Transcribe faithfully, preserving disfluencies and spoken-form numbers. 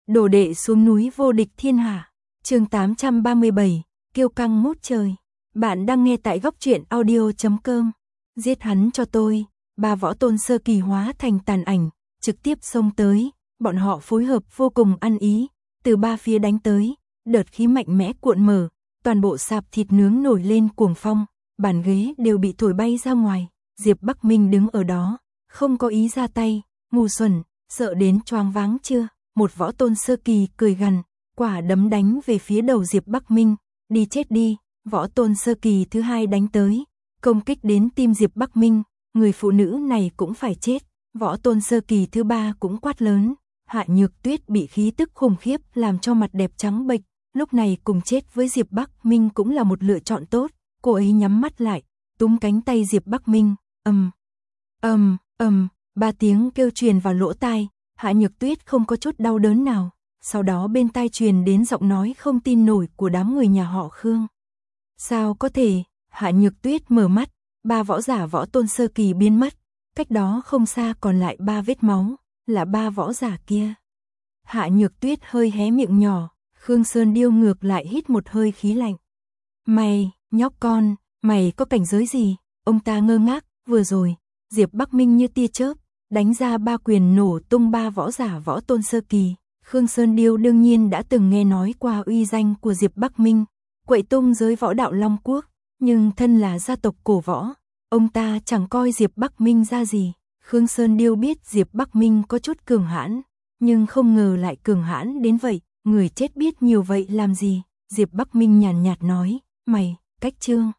Đồ đệ xuống núi vô địch thiên hạ. Chương tám trăm ba mươi bảy, kiêu căng ngút trời. Bạn đang nghe tại góc truyện audio chấm com. Giết hắn cho tôi. Ba võ tôn sơ kỳ hóa thành tàn ảnh, trực tiếp xông tới, bọn họ phối hợp vô cùng ăn ý, từ ba phía đánh tới, đợt khí mạnh mẽ cuộn mở, toàn bộ sạp thịt nướng nổi lên cuồng phong, bàn ghế đều bị thổi bay ra ngoài. Diệp Bắc Minh đứng ở đó, không có ý ra tay. Ngu xuẩn, sợ đến choáng váng chưa? Một võ tôn sơ kỳ cười gằn, quả đấm đánh về phía đầu Diệp Bắc Minh. Đi chết đi. Võ tôn sơ kỳ thứ hai đánh tới, công kích đến tim Diệp Bắc Minh. Người phụ nữ này cũng phải chết. Võ tôn sơ kỳ thứ ba cũng quát lớn. Hạ Nhược Tuyết bị khí tức khủng khiếp làm cho mặt đẹp trắng bệch, lúc này cùng chết với Diệp Bắc Minh cũng là một lựa chọn tốt. Cô ấy nhắm mắt lại, túm cánh tay Diệp Bắc Minh, ầm, ầm, ầm, ba tiếng kêu truyền vào lỗ tai. Hạ Nhược Tuyết không có chút đau đớn nào, sau đó bên tai truyền đến giọng nói không tin nổi của đám người nhà họ Khương. Sao có thể? Hạ Nhược Tuyết mở mắt, ba võ giả võ tôn sơ kỳ biến mất, cách đó không xa còn lại ba vết máu, là ba võ giả kia. Hạ Nhược Tuyết hơi hé miệng nhỏ, Khương Sơn Điêu ngược lại hít một hơi khí lạnh. Mày, nhóc con, mày có cảnh giới gì? Ông ta ngơ ngác, vừa rồi, Diệp Bắc Minh như tia chớp, đánh ra ba quyền nổ tung ba võ giả võ tôn sơ kỳ. Khương Sơn Điêu đương nhiên đã từng nghe nói qua uy danh của Diệp Bắc Minh, quậy tung giới võ đạo Long Quốc, nhưng thân là gia tộc cổ võ, ông ta chẳng coi Diệp Bắc Minh ra gì. Khương Sơn Điêu biết Diệp Bắc Minh có chút cường hãn, nhưng không ngờ lại cường hãn đến vậy, người chết biết nhiều vậy làm gì. Diệp Bắc Minh nhàn nhạt nói, mày, cách chương.